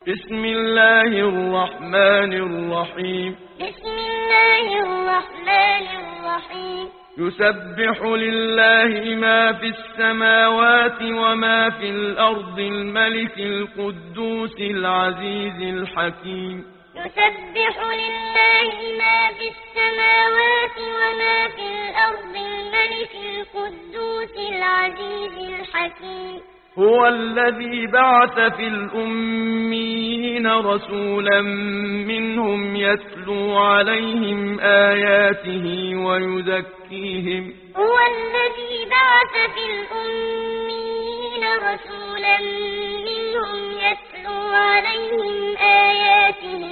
بسم الله الرحمن الرحيم. بسم الله الرحمن الرحيم. يسبح لله ما في السماوات وما في الأرض الملك القدوس العزيز الحكيم. يسبح لله ما في السماوات وما في الأرض الملك القدوس العزيز الحكيم. هو الذي بعث في الأميين رسولا منهم يتلو عليهم آياته ويزكيهم. هو الذي بعث في الأميين رسولا منهم يتلو عليهم آياته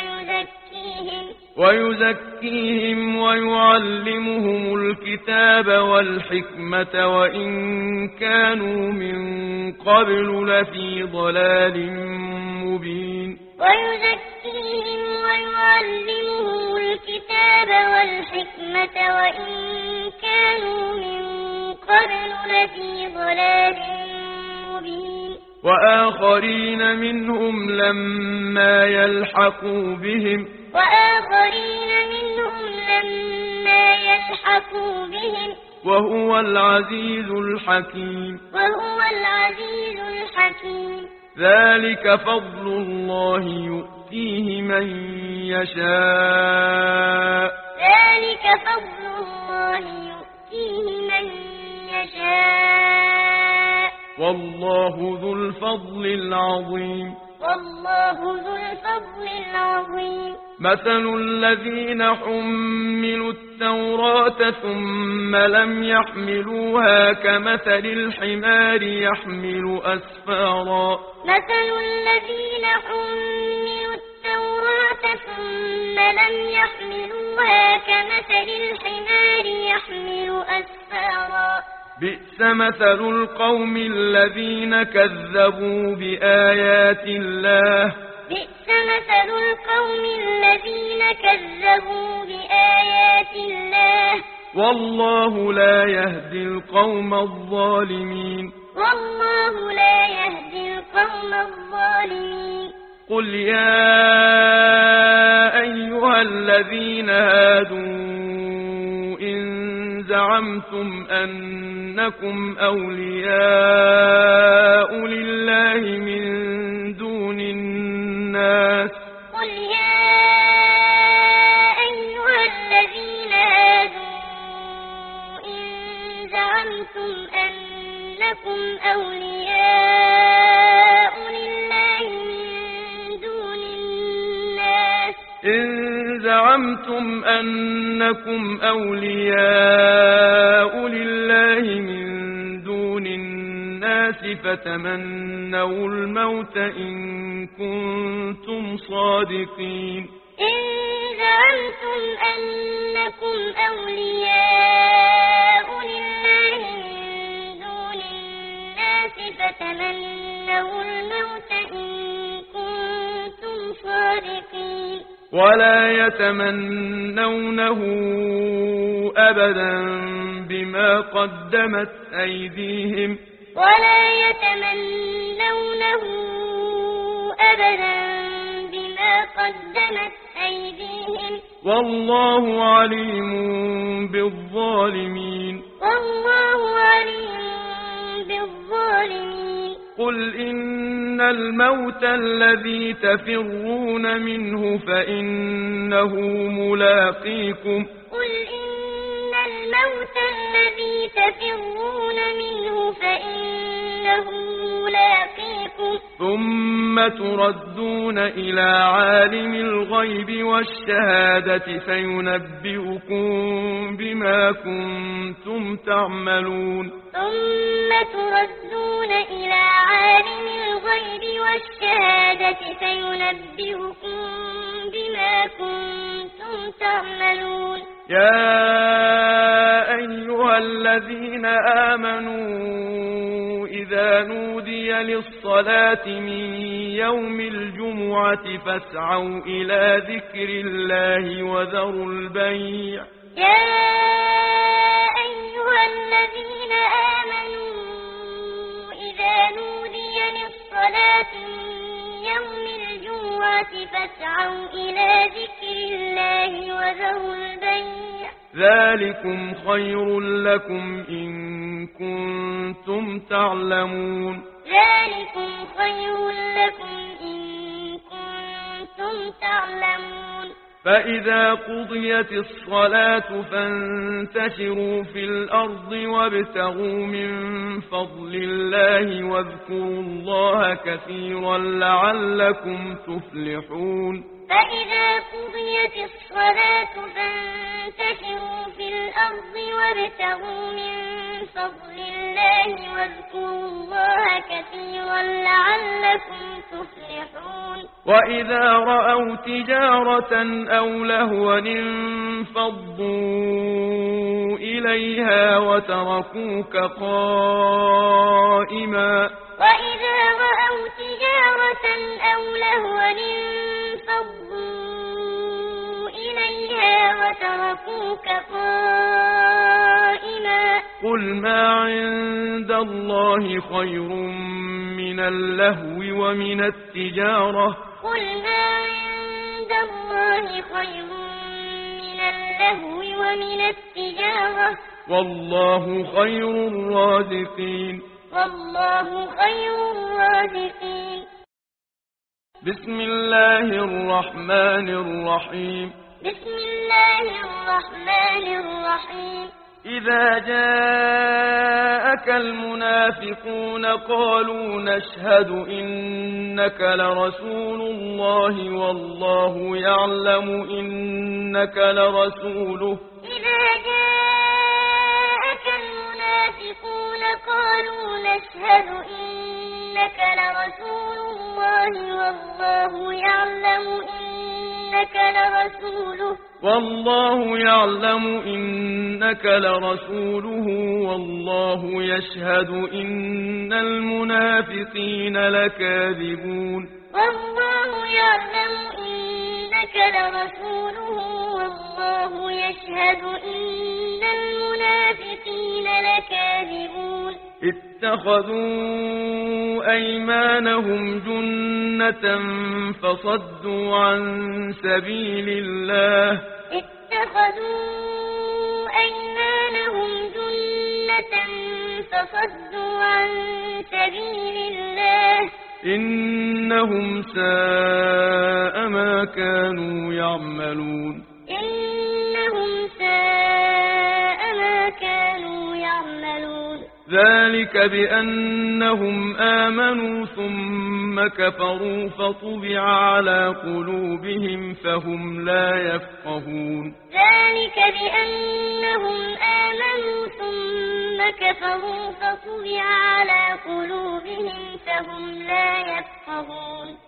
ويزكيهم ويعلمهم الكتاب والحكمة وإن كانوا من قبل لفي ضلال مبين. ويزكيهم ويعلمهم الكتاب والحكمة وإن كانوا من قبل لفي ضلال مبين. وآخرين منهم لما يلحقوا بهم. وهو العزيز الحكيم. ذلك فضل الله يؤتيه من يشاء. والله ذو الفضل العظيم. مثل الذين حملوا التوراة ثم لم يحملوها كمثل الحمار يحمل أسفارا. مثل الذين حملوا التوراة ثم لم يحملوها كمثل الحمار يحمل أسفارا. بئس مثل القوم الذين كذبوا بآيات الله. بئس مثل القوم الذين كذبوا بآيات الله. والله لا يهدي القوم الظالمين. قل يا أيها الذين هادوا إن زعمتم أنكم أولياء لله من دون الناس. قل يا أيها الذين هادوا إن زعمتم أنكم أولياء لله من دون الناس. إن زعمتم أنكم أولياء لله من دون الناس فتمنوا الموت إن كنتم صادقين. إن زعمتم أنكم أولياء لله من دون الناس فتمنوا الموت إن كنتم صادقين. ولا يتمنونه أبدا بما قدمت أيديهم. والله عليم بالظالمين. قل إن الموت الذي تفرون منه فإنه ملاقيكم. ثم تردون إلى عالم الغيب والشهادة فينبئكم بما كنتم تعملون. يا أيها الذين آمنوا إذا نودي للصلاة من يوم الجمعة فاسعوا إلى ذكر الله وذروا البيع. يا أيها الذين آمنوا إذا نودي للصلاة من يوم الجمعة فاسعوا إلى ذكر الله وذروا البيع ذلكم خير لكم إن كنتم تعلمون ذلكم خير لكم إن كنتم تعلمون فإذا قضيت الصلاة فانتشروا في الأرض وابتغوا من فضل الله واذكروا الله كثيرا لعلكم تفلحون فإذا قضيت الصلاة فانتشروا في الأرض وابتغوا من فضل الله واذكروا الله كثيرا لعلكم تفلحون وإذا رأوا تجارة أو لهوا انفضوا إليها وتركوك قائما وإذا رأوا تجارة أو لهوا انفضوا إليها وتركوك قائما قل ما عند الله خير من اللهو ومن التجارة قل ما عند الله خير من اللهو ومن التجارة والله خير الرازقين والله خير الرازقين بسم الله الرحمن الرحيم بسم الله الرحمن الرحيم إذا جاءك المنافقون قالوا نشهد إنك لرسول الله والله يعلم إنك لرسوله إذا جاءك المنافقون قالوا نشهد إنك لرسول الله والله يعلم إنك لرسوله والله يعلم إنك لرسوله والله يشهد إن المنافقين لكاذبون والله يعلم إنك لرسوله والله يشهد إن المنافقين لكاذبون اتخذوا أيمانهم جنة فصدوا عن سبيل الله اتخذوا أيمانهم جنة فصدوا عن سبيل الله إنهم ساء ما كانوا يعملون إنهم ساء ما كانوا يعملون ذلك بأنهم آمنوا ثم كفروا فطبع على قلوبهم فهم لا يفقهون ذلك بأنهم آمنوا ثم كفروا فطبع على قلوبهم فهم لا يفقهون